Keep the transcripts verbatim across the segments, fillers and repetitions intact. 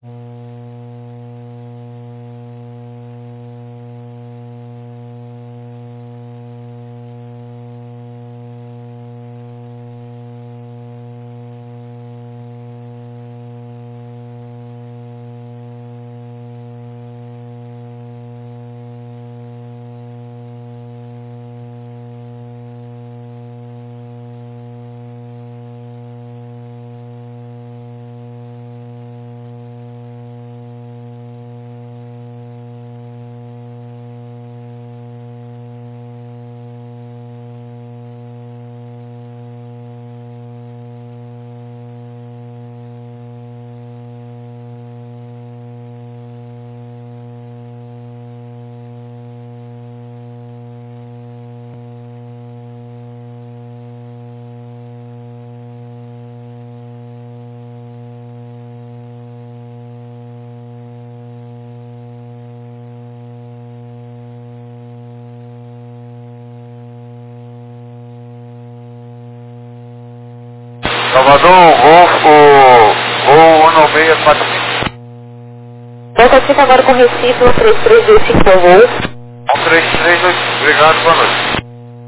Salvador, Golfo, voo um nove seis quatro cinco. Volta cinco agora com Recife, um três três dois cinco, por voo. um três três dois cinco, obrigado, boa noite.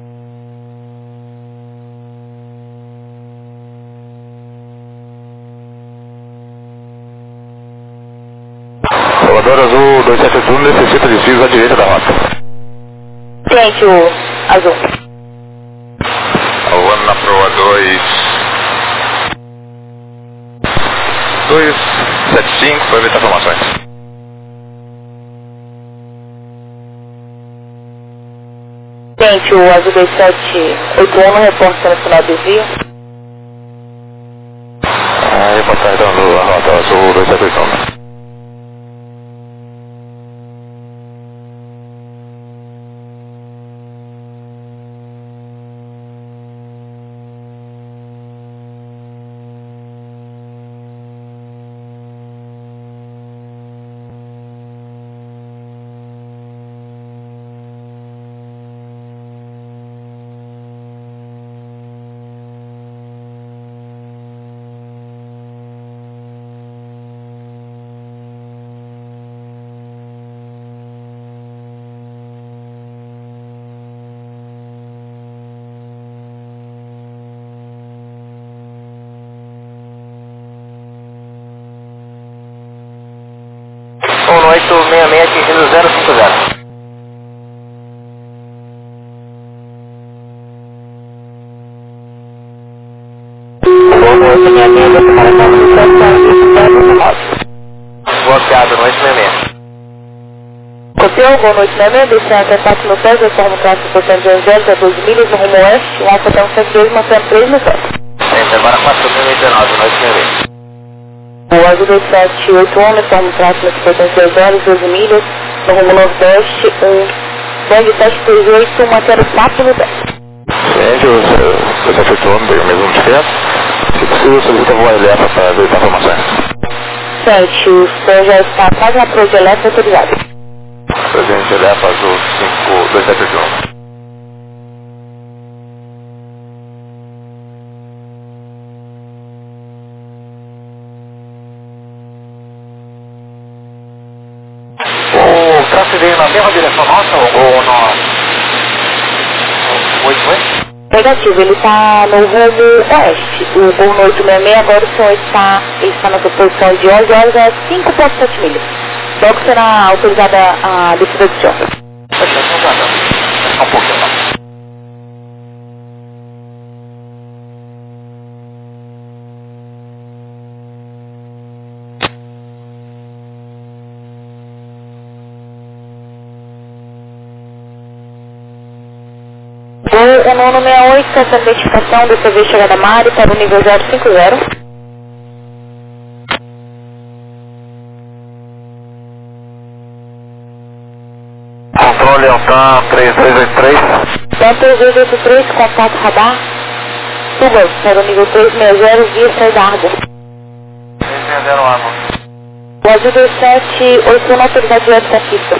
Salvador Azul dois sete oito um necessita de fios à direita da rota. Gente, o Azul. Alvando na proa dois... dois sete cinco para evitar informações. Gente, o Azul dois sete oito um não reporta no final do desvio. Ah, reportando a rota Azul dois sete oito um. um oito seis seis atingindo zero cinco zero. um oito seis seis, você para a bloqueado no oito seis seis. Copiou, voo no oito seis seis, descendo até quatro mil pés, reforma o tráfego por cento de zero, doze milhas no rumo oeste, um Alfa até um cento e dois, mantendo três mil pés. Gente, agora quatro mil e dezenove, no oito seis seis. O Azul dois sete oito um, reforma o tráfego por cento de zero, doze milhas no rumo nordeste, um Bang sete três oito, mantendo quatro mil pés. Gente, o dois sete oito um tem o mesmo descenso. Se possível, solicita voar elétrica para verificar informações. Gente, o senhor já está quase na proa de elétrica autorizada. Presidente Elétrica Azul cinco dois sete oito um. O tráfego veio na mesma direção nossa ou não? Oi, foi? Negativo, ele está no rumo oeste. O voo no oito seis seis agora o senhor está, ele está na sua posição de onze horas a cinco vírgula sete milhas. Logo será autorizada a descida do senhor. Poxa, não dá não. Só um pouquinho não. Voo nono seis oito, essa identificação do C V chegada Mari para o nível zero cinco zero. Controle Altan três três oito três. Altan três três oito três, contato radar. Suba para o nível três seis zero, via saída Arbor. três seis zero Arbor. O Azul dois sete oito um, autoridade direto da pista.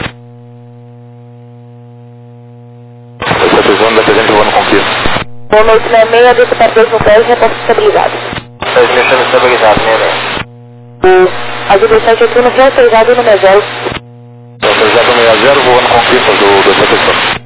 dois sete oito um, da presente voando com pista. Voo no oito seis seis, desce para dois no pés, reposto estabilizado. seis mil estabilizado, né, né? O Azul dezessete Otuno, reautorizado no meia zero. Autorizado no meia zero, voando conquista do dois sete Otuno.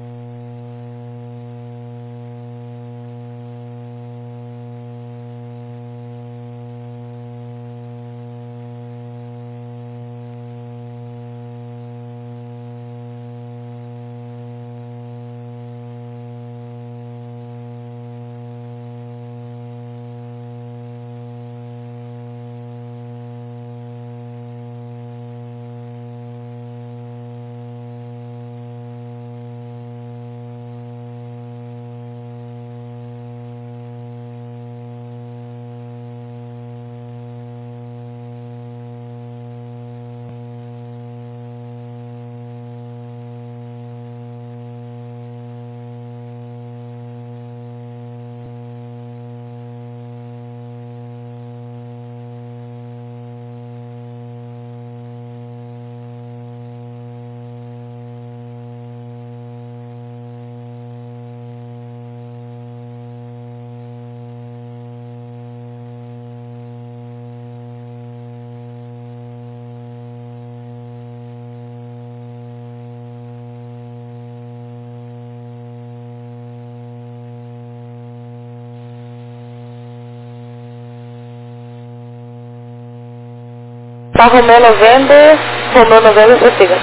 Tá Romeo November, Romeo November, prossiga.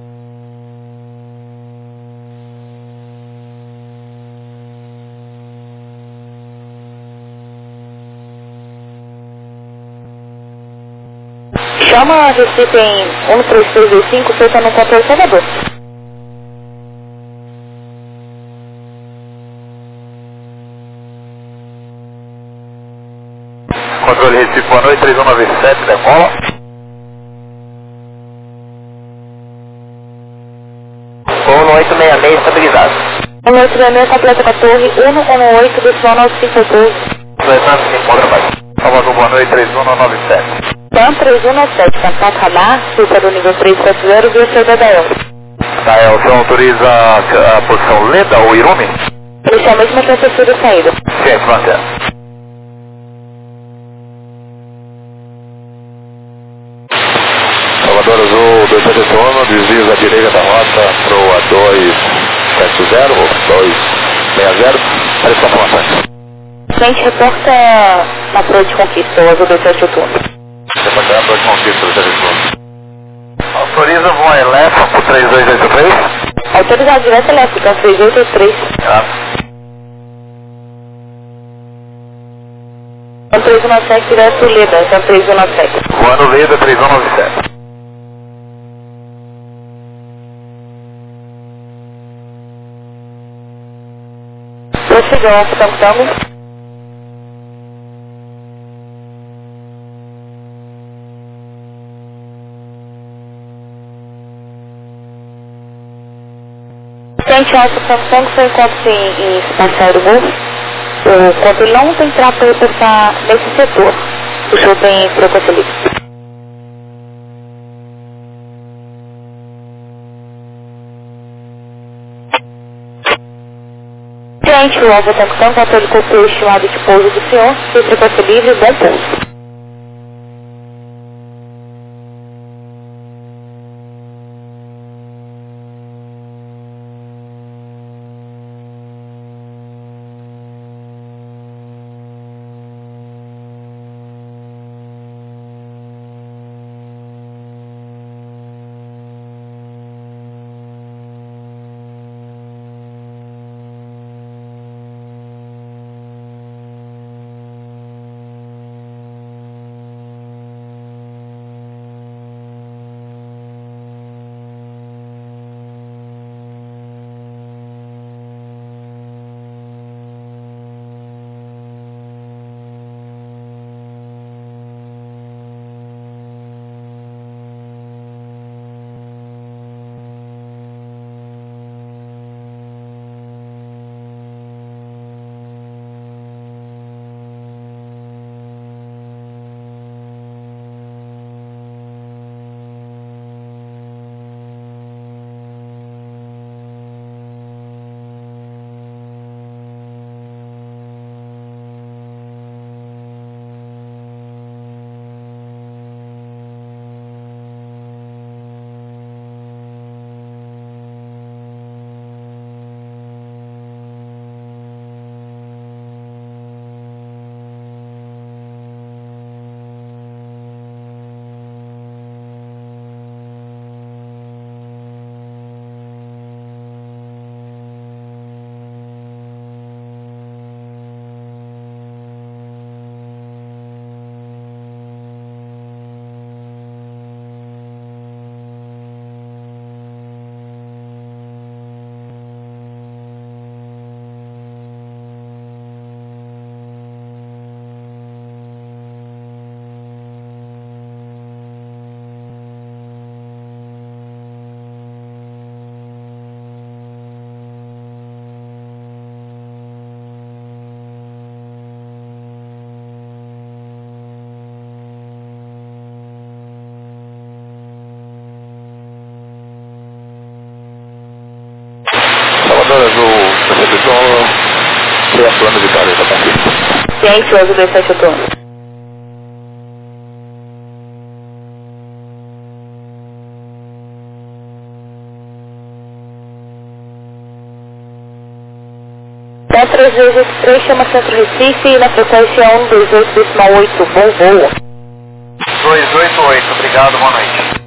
Chama a Recife em um três três dois cinco, feita no controle Salvador. Controle Recife, boa noite, três um nove sete, decola. um oito seis seis, estabilizado. um oito seis seis, completa com a torre, um um oito, decimal nove cinco dois. Fernando, cinco, trabalho. Salvador, boa noite, três um nove sete. Tam três um nove sete, contato radar, super do nível três sete zero, via seu D D L. Tá, é, o senhor autoriza a, a posição Leda ou Irumi? Inicialmente uma transferência de saída. Sim, mantendo. Salvador Azul, dois sete Otuno, desvio à direita da rota pro A dois sete zero, ou dois seis zero, presta conta. Frente, reporta na proa de conquista, o Azul dois sete Otuno. Departamento dois conquista do serviço. Autoriza voo elétrico pro três dois oito três. Autorizado direto elétrica, três oito oito três. Ah. Tam três um nove sete, direto Leda, Tam três um nove sete. Voando Leda, três um nove sete. Prossigam, Tango Tango. Frente alto, Tango Tango, seu encontro em, em espaço aerogol. O controle não tem trapo para passar nesse setor. O senhor tem frequência livre. Frente, o alvo Tango Tango, controle com o estimado de pouso do senhor, tem frequência livre, bom pouso. Plano Vitória, tá aqui. Ciente, oito dois sete oito um. três vezes três, chama Centro Recife, na frequência um dois oito decimal oito, bom voo. dois oito oito, obrigado, boa noite.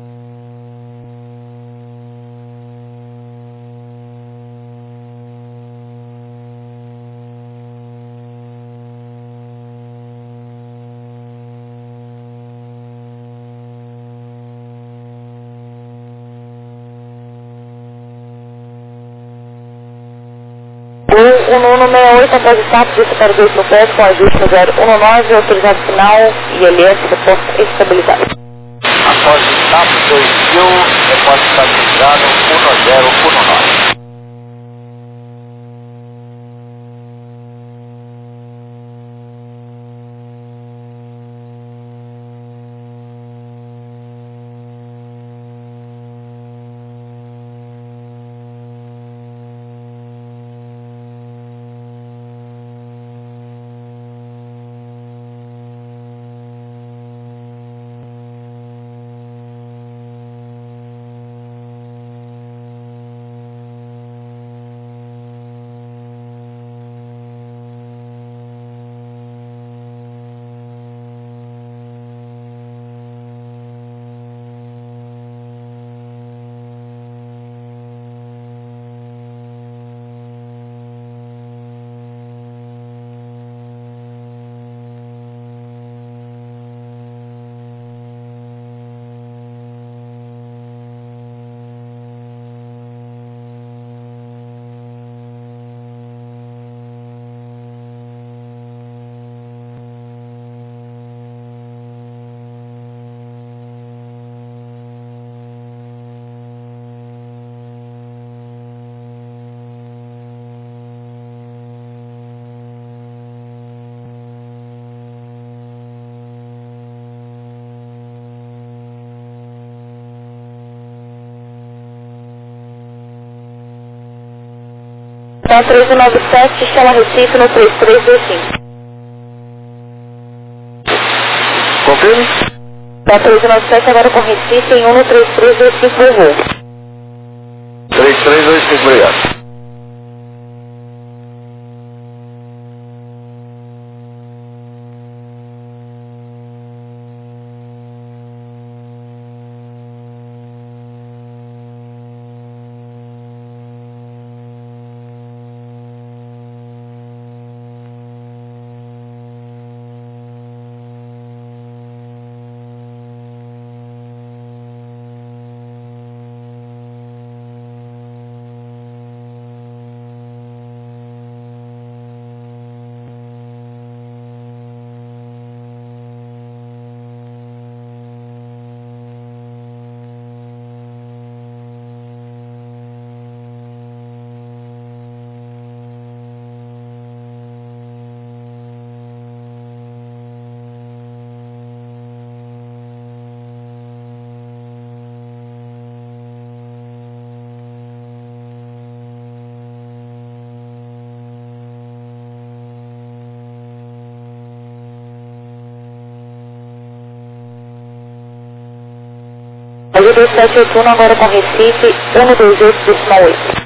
O Nuno sessenta e oito após o status de para dois no pé com ajuste no zero um nove, autorizado final, I L S, reporte estabilizado. Após o status dois mil, repórte estabilizado um zero um nove. Então três nove sete, chama Recife no três três dois cinco. Confirme. Então três nove sete agora com Recife em um no três três dois cinco, bom voo. três três dois cinco, obrigado. oito dois sete oito um agora com Recife, um dois oito decimal oito.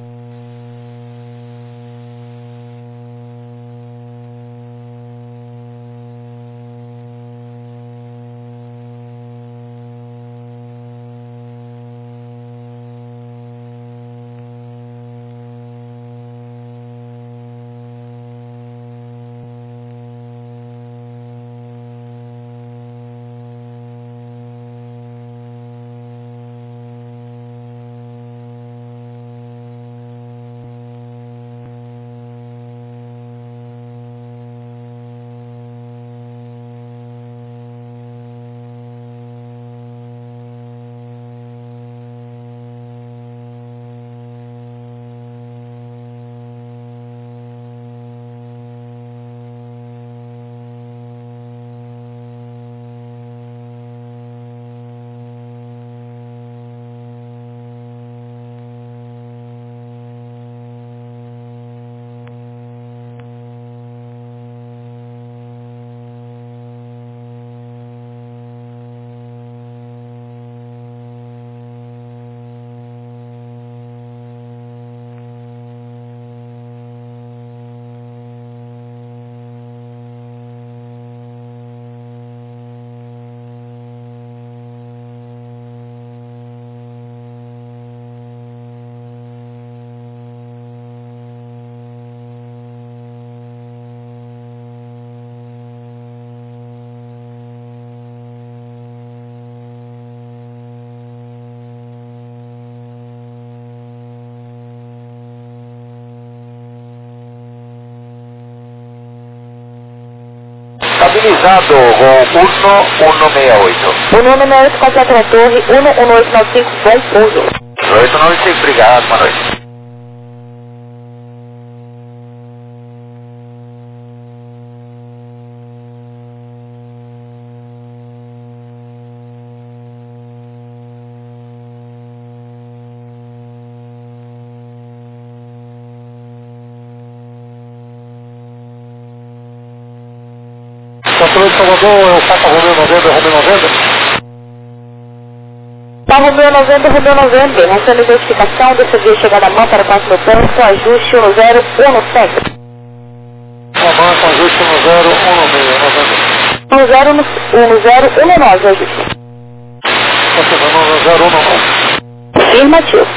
Colorado, Gol um um seis oito. um um seis oito, completa a torre, um um oito nove cinco, bom pouso. oito nove cinco, obrigado, boa noite. Controle de Salvador, é o Papa Romeu noventa, Romeu noventa? Tá, Romeu noventa, Romeu noventa, mostrando identificação, dessa via chegada a mão para o próximo ponto, ajuste um zero um sete. Uma mancha, ajuste um zero um seis, noventa. um zero um zero um nove, ajuste. Confirmando um zero um nove. Afirmativo.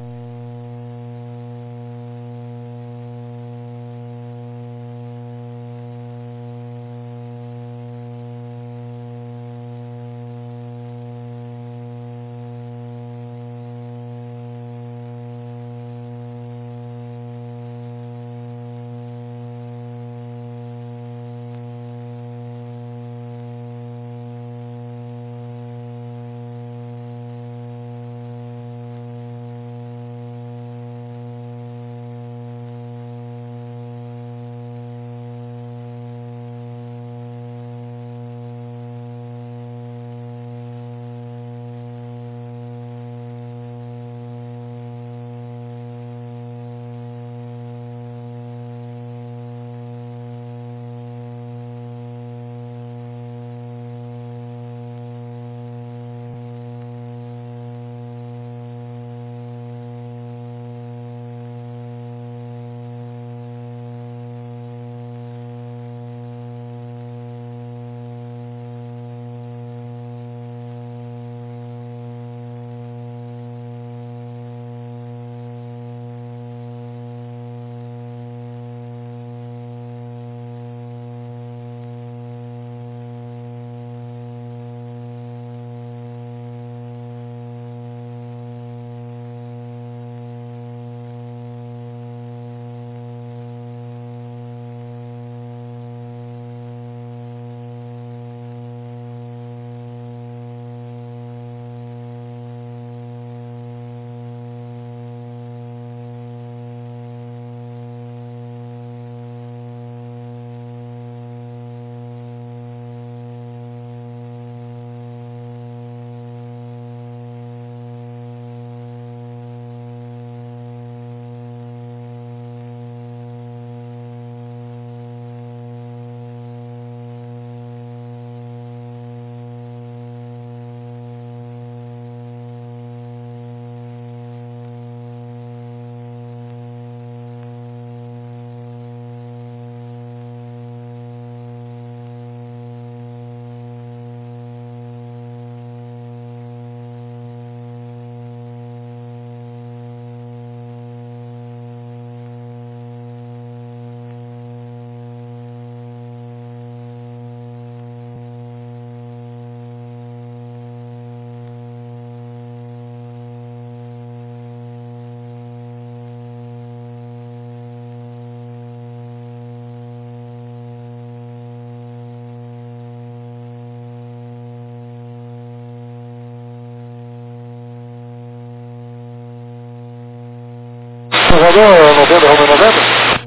Salvador, noventa, Romeu noventa?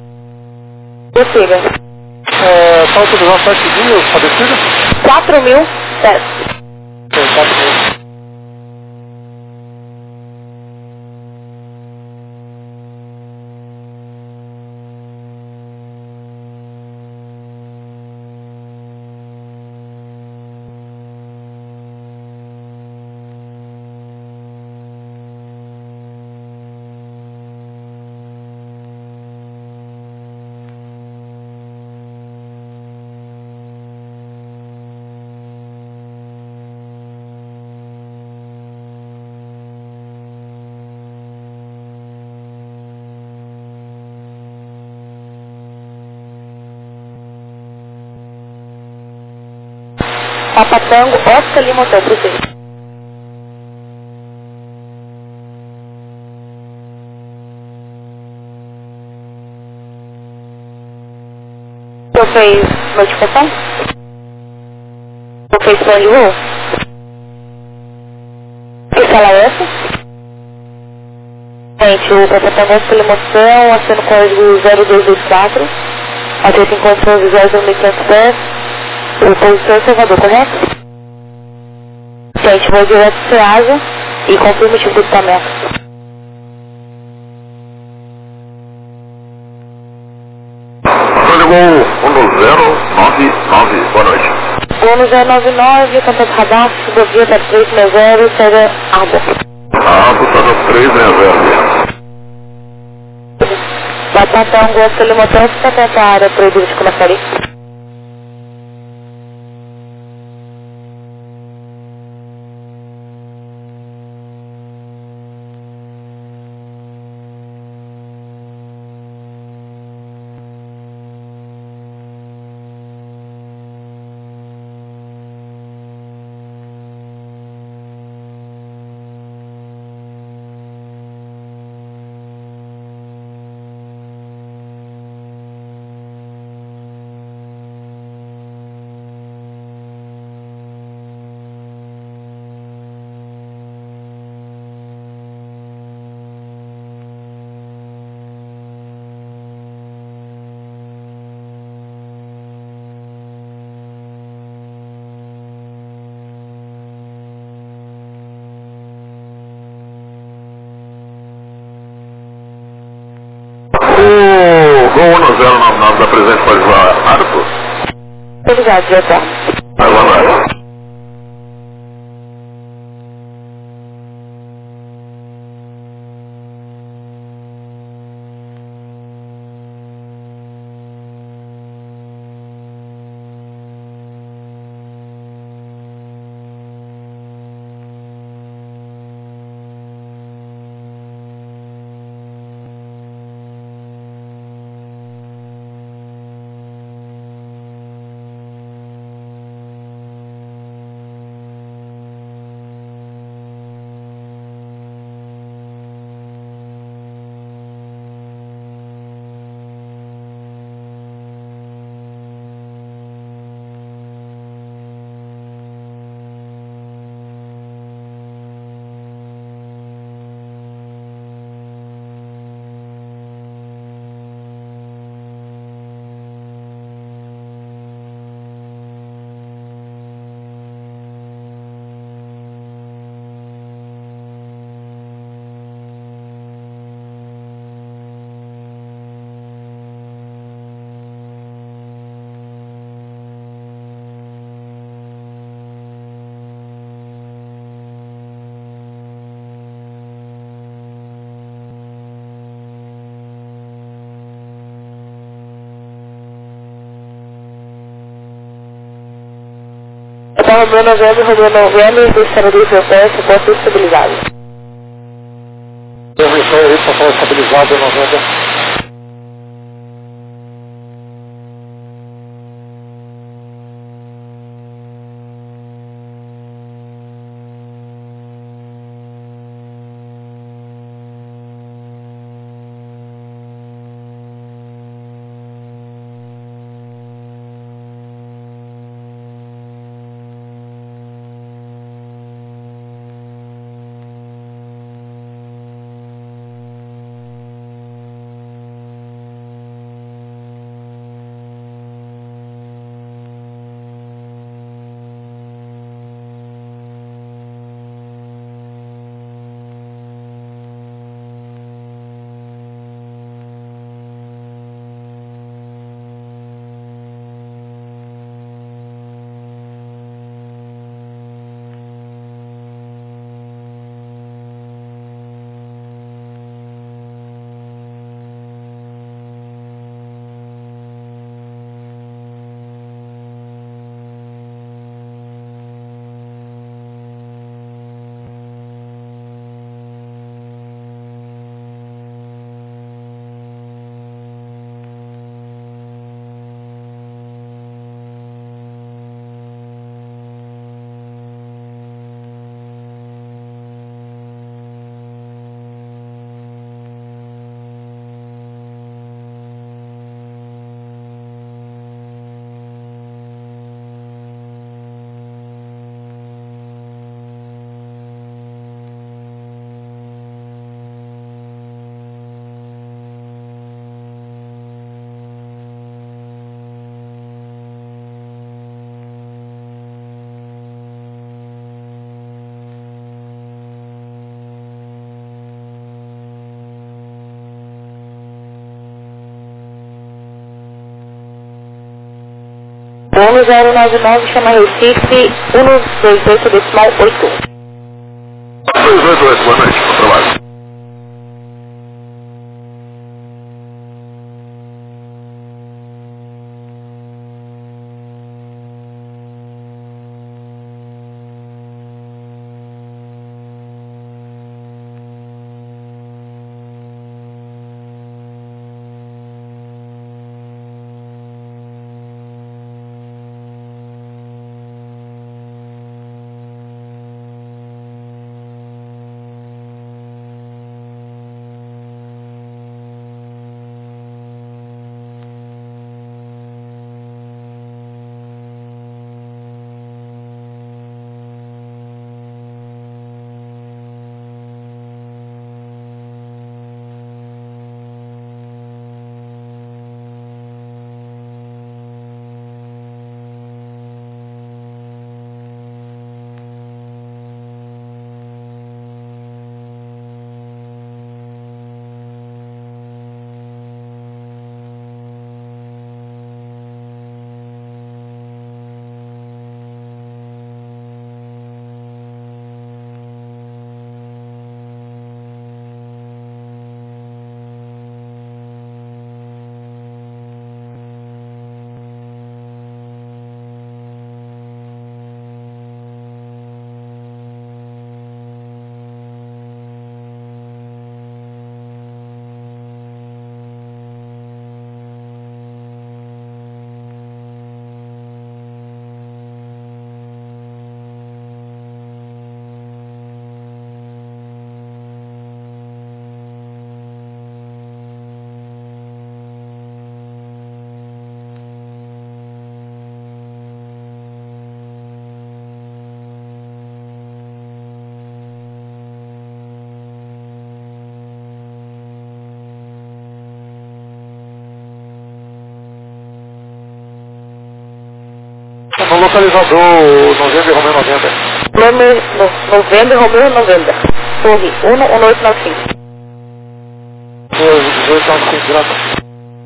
Possível. É, está utilizando sete mil, está descido? quatro mil, certo. É, quatro mil. Papa Tango, Oscar Lima Hotel, prossiga. Você fez notificação? Responde, voo. Que sala é essa? Gente, o comportamento de telemoção, assino código zero dois dois quatro, aceita encontro onze zero mil e quinhentos pés, o posição Salvador, correto? Gente, vou direto do SEASA e confirma o tipo de equipamento. Código um zero nove nove, boa noite. um zero nove nove, contato radar, rodovia para três seis zero, saída água. Arbo, está três seis zero. Vai passar um gosto de motor para tentar a área proibida de começaria. O Gol um zero nove nove da presente pode usar Arbo? Obrigado, diretor. Vai lá, vai. Então, Romeu novembro, Romeu novembro, sistema de frequência, ponto estabilizado. Permissão aí, para estabilizado em novembro. Golo zero nove nove, chama Recife, um dois oito decimal oito. dois oito oito, boa noite, bom trabalho. No localizador novembro Romeu noventa. Nome, no, novembro Romeu noventa. Torre um um oito nove cinco. dezoito nove cinco, graças.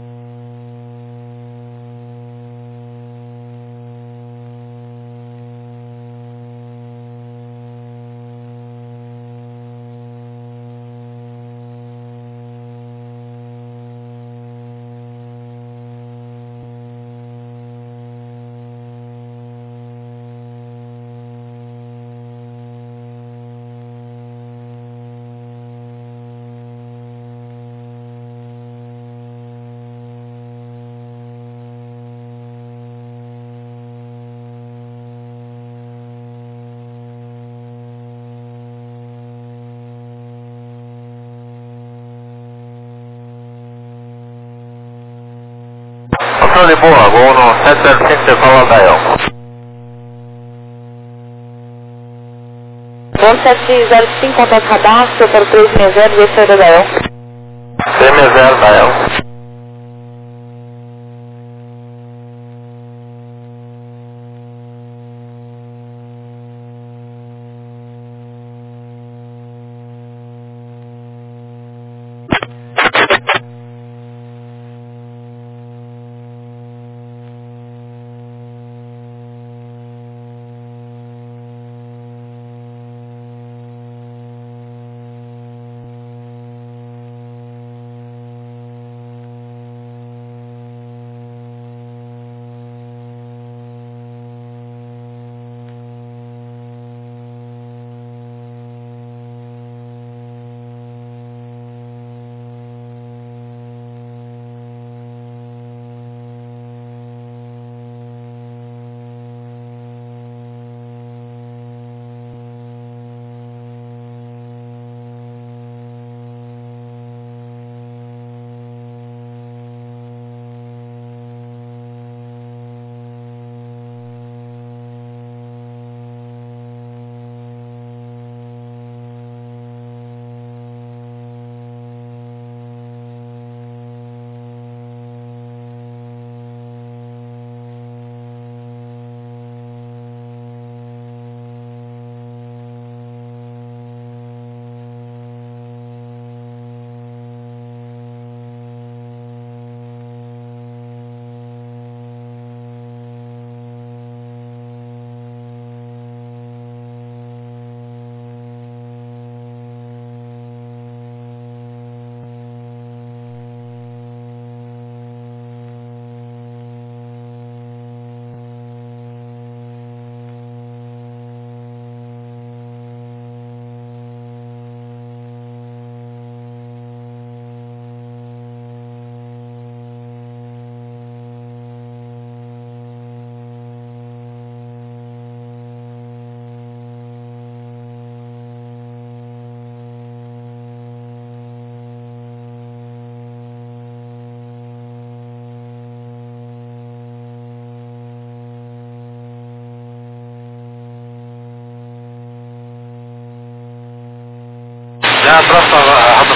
Controle boa, gol no sete zero cinco, você fala Dael. Gol sete zero cinco, contato radar, seu para três seis zero, esse é o Dael. três seis zero, Dael.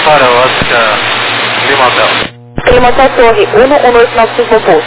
Vitória, Oscar, Lima Hotel. Lima Hotel Torre, um um oito nove cinco Bom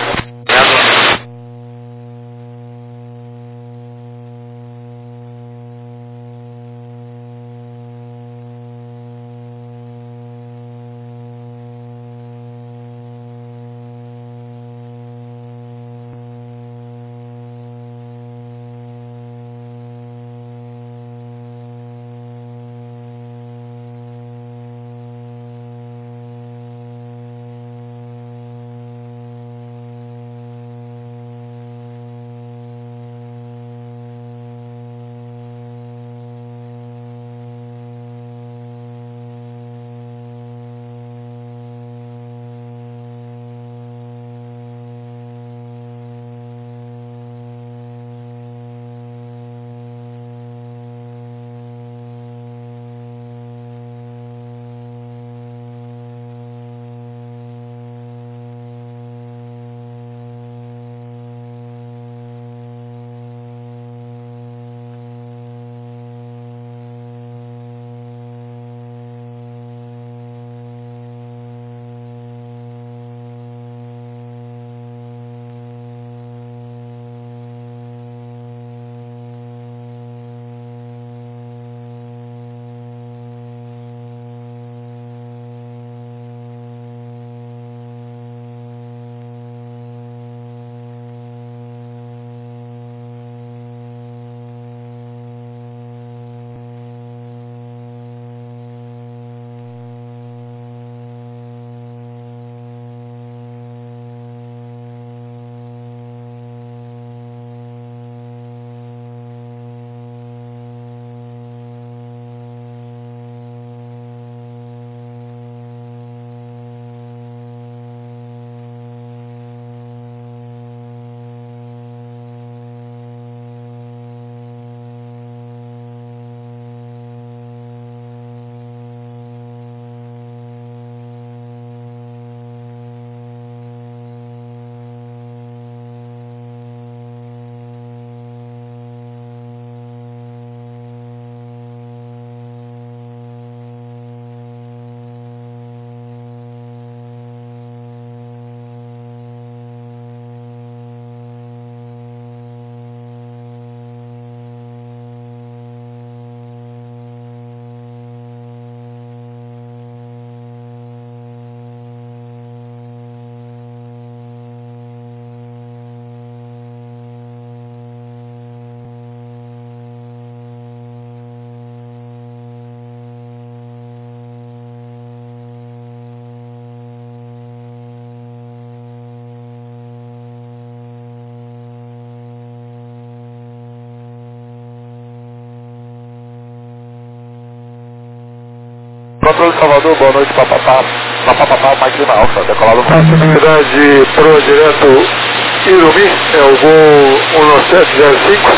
Controle Salvador, boa noite, papapá, papapá, Mike Lima Alfa, decolado. Proximidade pro direto Irumi, é o voo um nove sete zero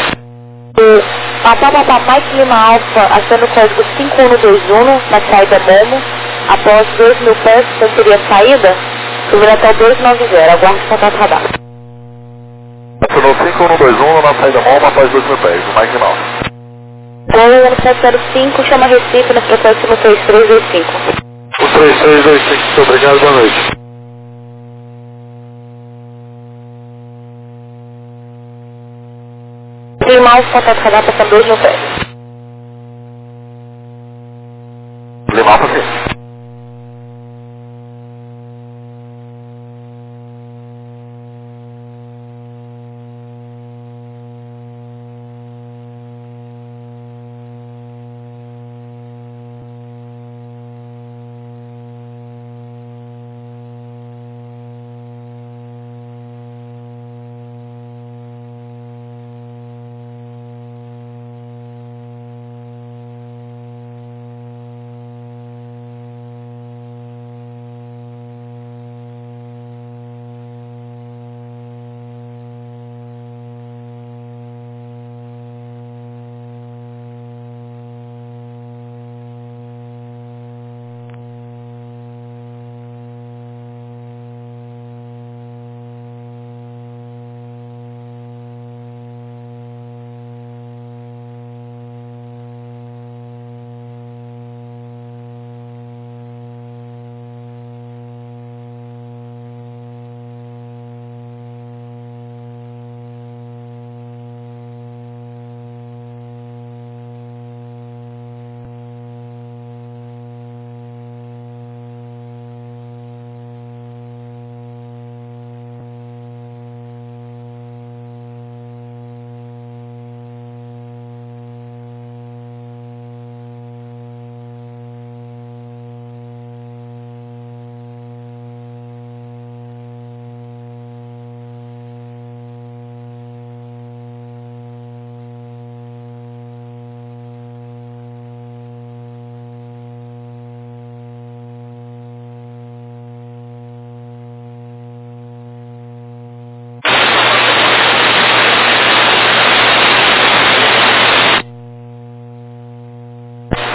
cinco. Papapá, Mike Lima Alfa, achando o código cinco um dois um na saída Momo, após dois mil pés, seria saída, subindo até o dois nove zero, aguarde contato radar. Acionou cinco um dois um na saída Momo após dois mil pés, o Mike Lima Alfa. Gol sete zero cinco, chama Recife na frequência no três três dois cinco. O três três dois cinco, muito obrigado, boa noite. Lima Alfa, contato radar, passando dois mil pés. Lima Alfa, sim.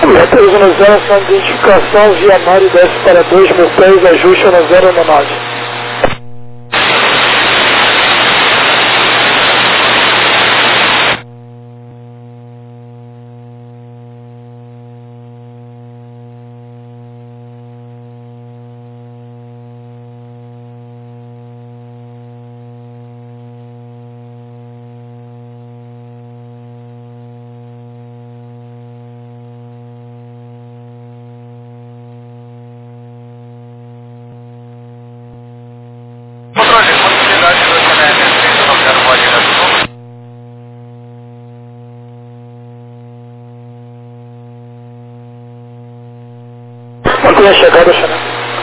Letras no zero, ação de identificação, via Mário desce para dois mil pés, ajuste no zero no nove. Mantenha a chegada, Xané.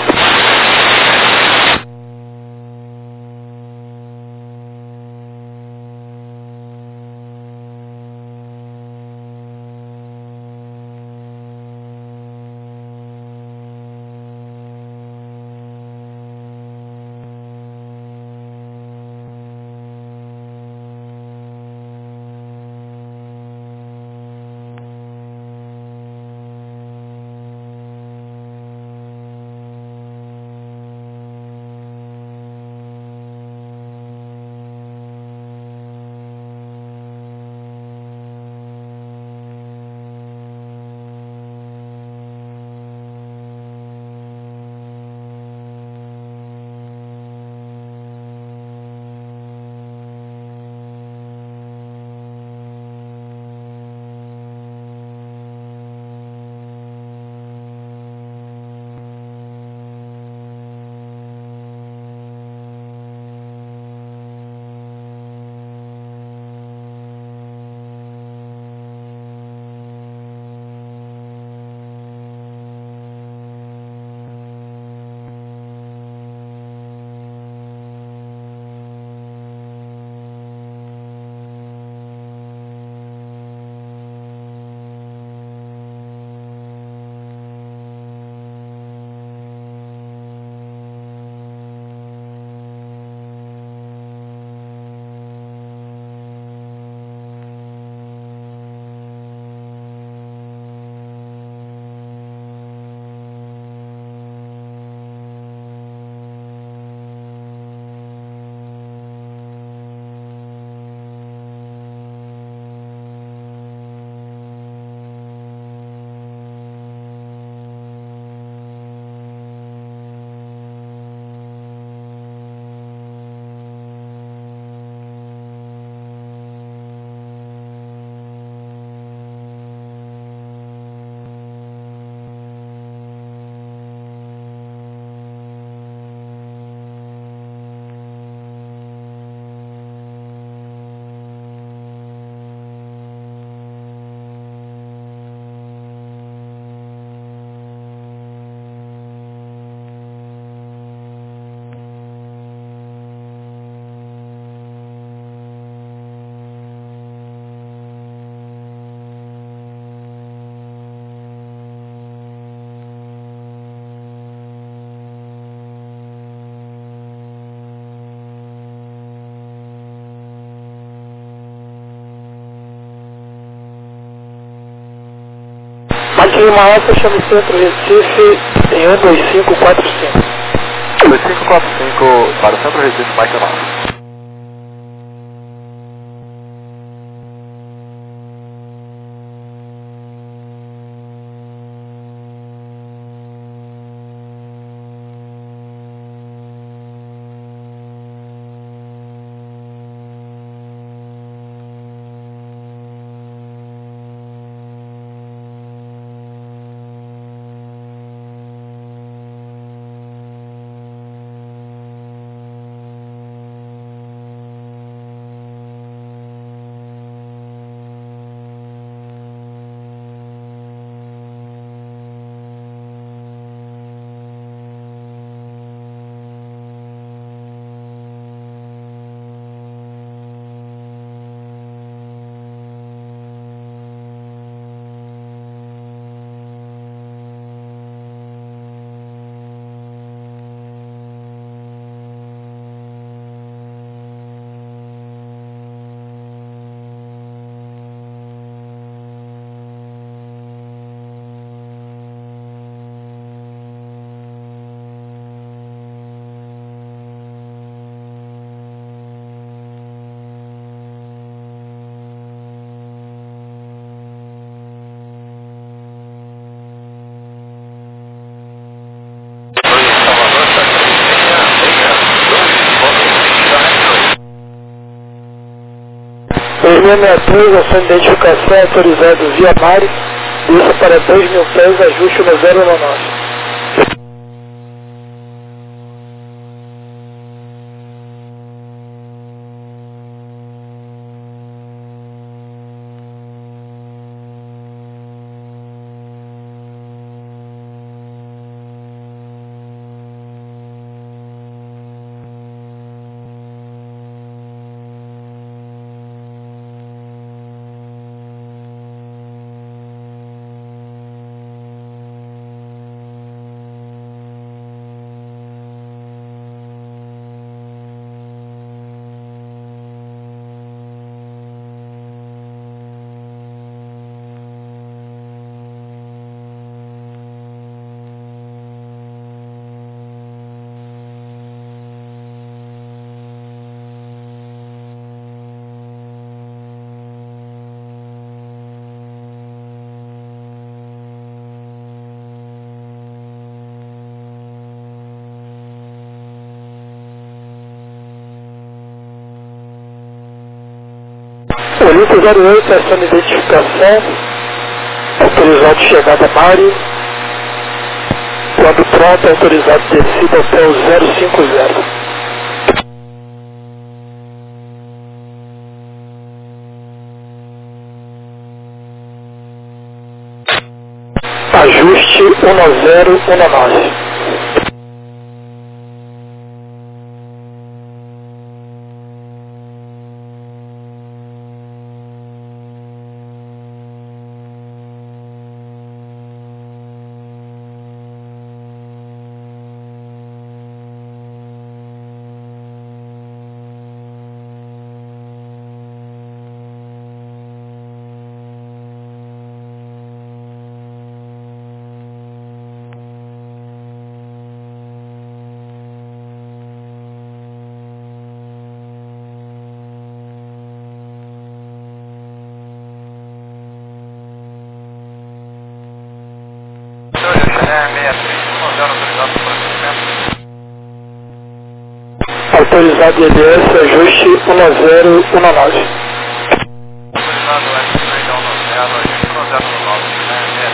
Lima Alfa, chame Centro Recife em um dois cinco quatro cinco. dois cinco quatro cinco para o Centro Recife, Mike Alfa. seis seis dois, ação de identificação autorizado via Mari, desça para dois mil pés, ajuste no zero nove. Polícia zero oito, ação de identificação, autorizado chegada Mari, quando pronto, autorizado descida até o zero cinco zero. Ajuste um zero um nove. Autorizado I D S, ajuste um zero um nove. Autorizado S três um zero, ajuste um zero um nove, né?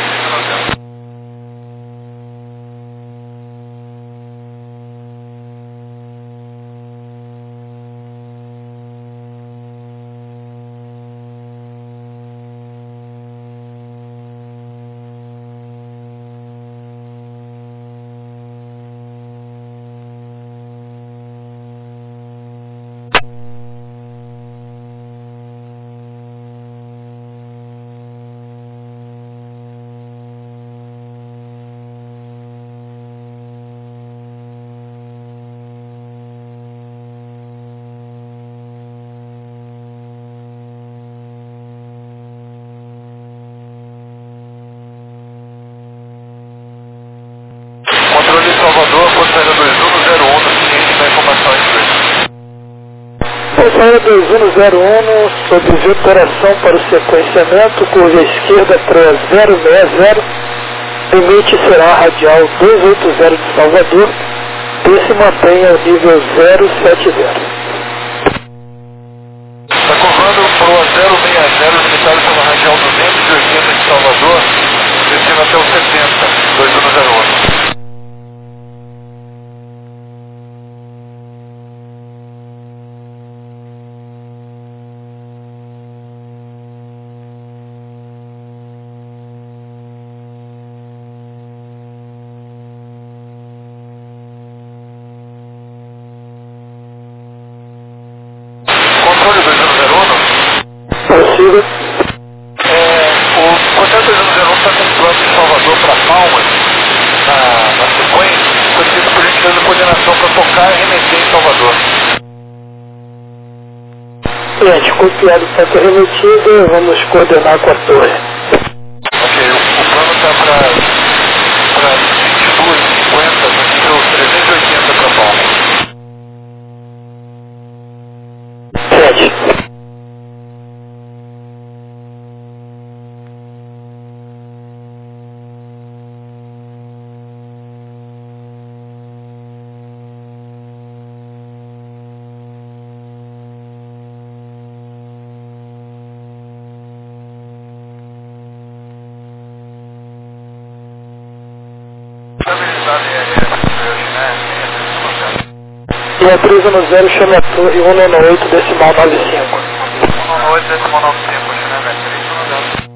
Controle de Salvador, Força dois um zero um, seguinte da informação em Força dois um zero um, sob operação para o sequenciamento, curva esquerda para zero seis zero, limite será radial duzentos e oitenta de Salvador, esse mantenha o nível zero sete zero. Está curvando para o zero seis zero, limitado pela radial duzentos e oitenta de Salvador, descendo até o setenta, dois um zero um. Controle dois um zero um? Possível. É, o controle dois um zero um está com plano de Salvador para Palmas, na, na sequência, solicito por gentileza coordenação para tocar e remeter em Salvador. Gente, copiado ponto remetido, vamos coordenar com a torre. Ok, o, o plano está para vinte e duas e cinquenta, no nível trezentos e oitenta para Palmas. Sete. Linha três um zero, chame a torre um nove oito, decimal nove cinco. um nove oito, decimal nove cinco, chame a três um zero.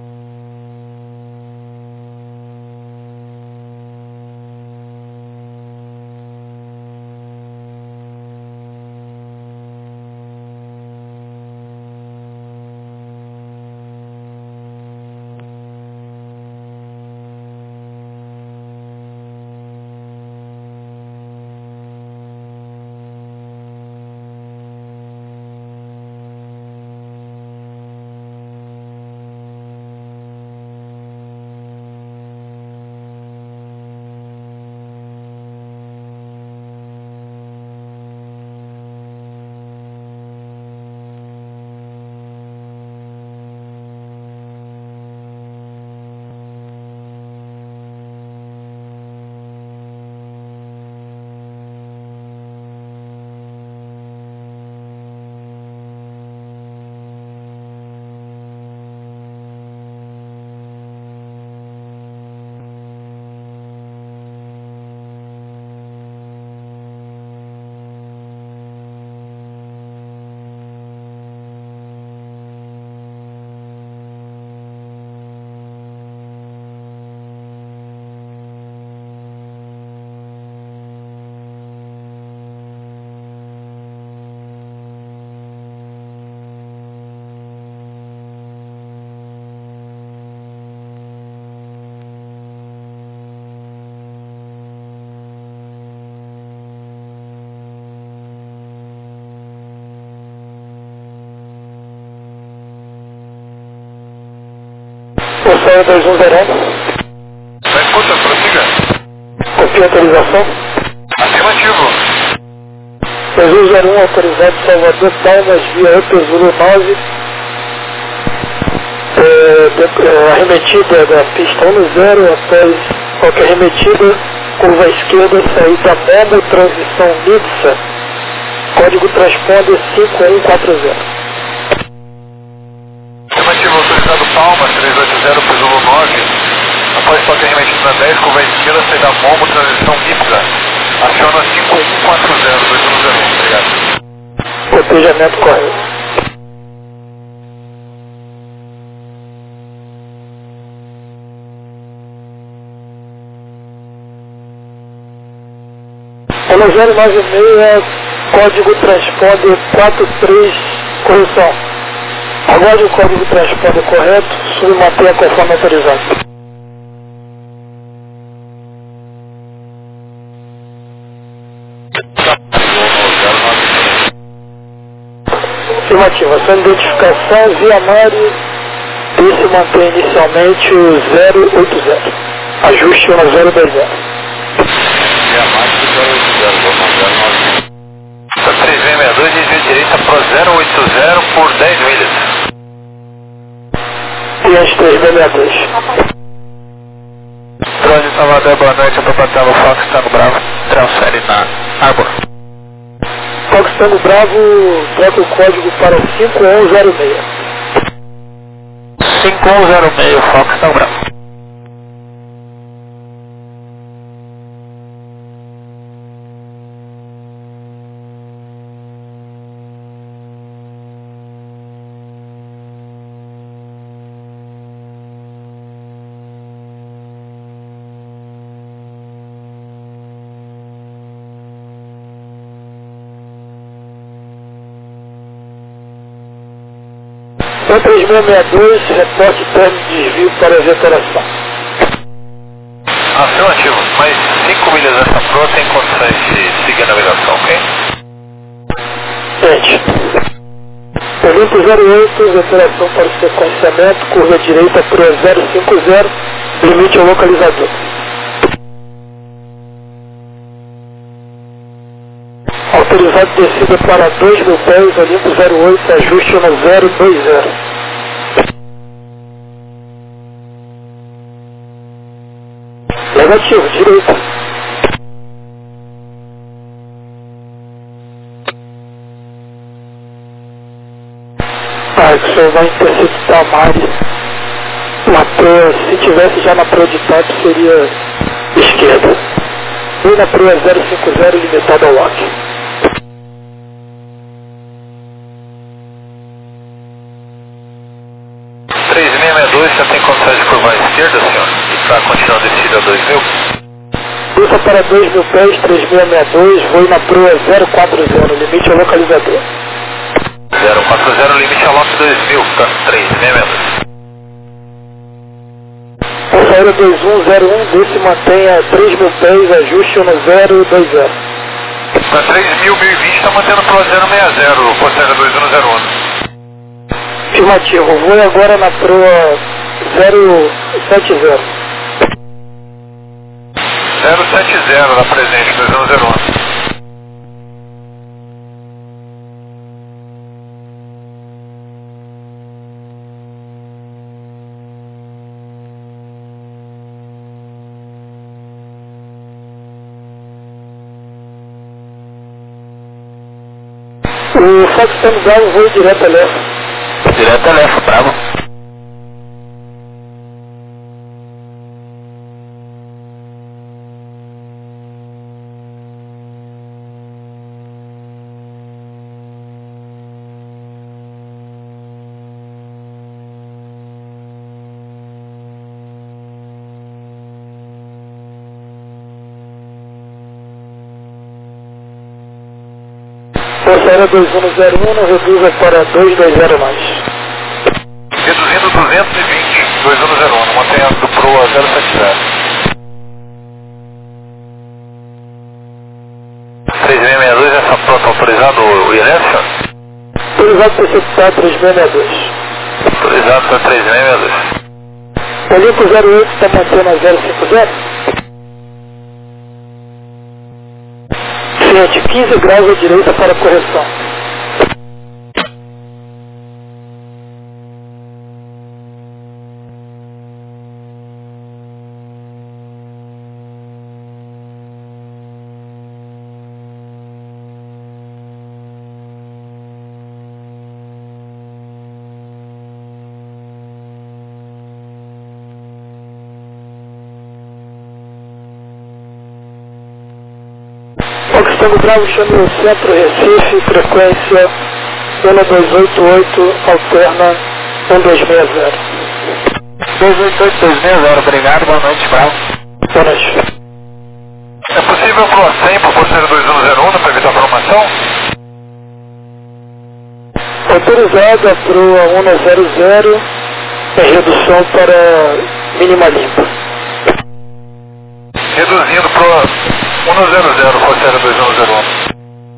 Bolsonaro dois um zero um. Tá escuta, prossiga. Copia autorização. Afirmativo. dois um zero um autorizado Salvador, Palmas, via Upper Zulu nove. É, de, é, arremetida da pista um zero após qualquer arremetida, curva à esquerda, saída Momo, transição Nidsa. Código transponder cinco um quatro zero. Afirmativo, autorizado Palmas, três oito zero, Zulu nove. Após toque remetido na dez, curva à esquerda, saída Momo, transição Nidsa. Aciona cinco um quatro zero, dois um zero um, obrigado. Cotejamento correto. Pelo zero nove seis, código transponder quatro três, correção. Aguarde o código transponder correto, submantenha conforme autorizado. Afirmativa, sua identificação via Mari, esse mantém inicialmente o zero oito zero. Ajuste no zero dois zero. Via Mari zero oito zero, vamos zero nove. três seis seis dois, desvio direita pro zero oito zero por dez milhas. E as três seis dois. Drone Salvador, boa noite, Papatango Fox, Tango Bravo, transfere na Arbor. Fox Tango Bravo, troca o código para cinco um zero seis. cinco um zero seis, Fox Tango Bravo. três seis seis dois, reporte término de desvio para a veteração. Afirmativo, mais cinco milhas dessa proa tem condições de seguir a navegação, ok? Gente, Olimpo zero oito, veteração para o sequenciamento, curva direita proa zero cinco zero, limite ao localizador. Autorizado descida para dois mil pés, Olimpo zero oito, ajuste no zero dois zero. Negativo, direita. Ah, que o senhor vai interceptar a Mari. Na proa, se tivesse já na proa de top, seria esquerda. E na proa zero cinco zero, limitado ao lock. Para continuar descida dois mil. Desça para dois mil pés, três mil e sessenta e dois, voe na proa zero quatro zero, limite ao localizador. zero quatro zero, limite ao lote dois mil, tá? três mil e sessenta e dois. Força Aérea dois um zero um, desce e mantenha três mil pés, ajuste no zero dois zero. Para três mil, mil e vinte, está mantendo proa zero seis zero, Força Aérea dois um zero um. Afirmativo, voe agora na proa zero sete zero. zero sete zero, na presente, dois um zero um. O Fox Tango Bravo voe direto a leste. Direto a leste, bravo. Força Aérea dois um zero um, não reduza para dois dois zero mais. Reduzindo duzentos e vinte, dois um zero um, mantendo proa zero sete zero. três mil e sessenta e dois, essa prota autorizada, o I L S? Autorizado para executar três mil e sessenta e dois. Autorizado para três mil e sessenta e dois. Olimpo zero oito está mantendo a zero cinco zero. Fiat, quinze graus à direita para correção. Fox Tango Bravo, chame o centro Recife, frequência um dois oito oito, alterna um dois seis zero. dois oito oito, dois seis zero, obrigado, boa noite, bravo. Boa noite. É possível proa cem para Força Aérea dois um zero um para evitar formação? Autorizada a proa um zero zero, é redução para mínima limpa. Reduzindo proa um zero zero, Força Aérea dois um zero um.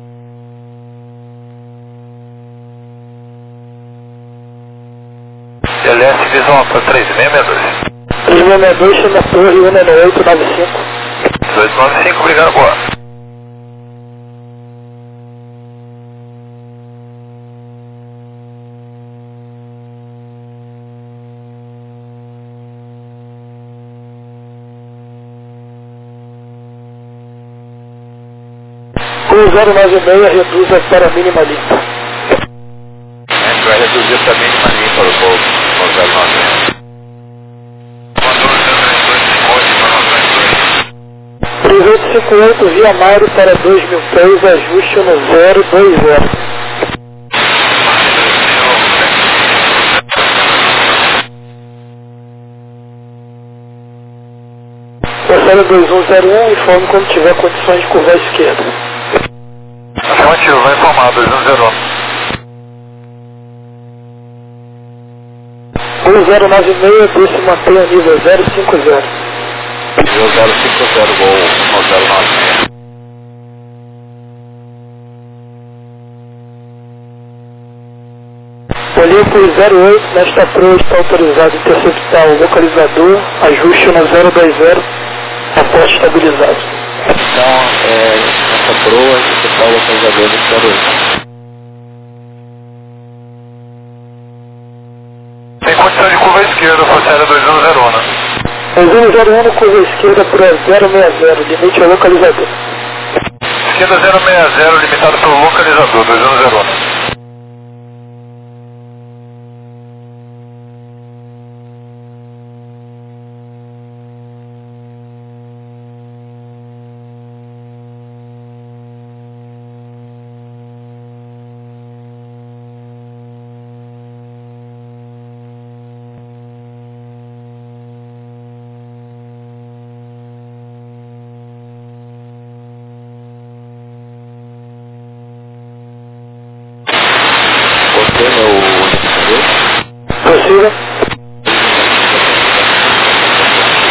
L S Visão para três mil e sessenta e dois. três mil e sessenta e dois, chama a torre um oito nove cinco. dois nove cinco, obrigado, boa. um zero nove seis, reduza para mínima limpa. A gente vai reduzir para mínima limpa o voo, o zero nove seis. três oito cinco oito, via Mário para dois mil pés, ajuste no zero dois zero. Força dois um zero um, informe quando tiver condições de curvar à esquerda. Afirmativo, vai informar, dois um zero um. um zero nove seis, desce e mantenha nível zero cinco zero. Nível zero cinco zero, voo um zero nove seis. Olimpo zero oito, nesta proa está autorizado a interceptar o localizador, ajuste no zero dois zero, aporte estabilizado. Então, é, nessa proa, interceptar o localizador do zero oito. Tem condição de curva à esquerda, Força Aérea dois um zero um, né? dois um zero um, curva esquerda para zero seis zero, limite ao localizador. Esquerda zero seis zero, limitado pelo localizador, dois um zero um. é o identificador? Prossiga.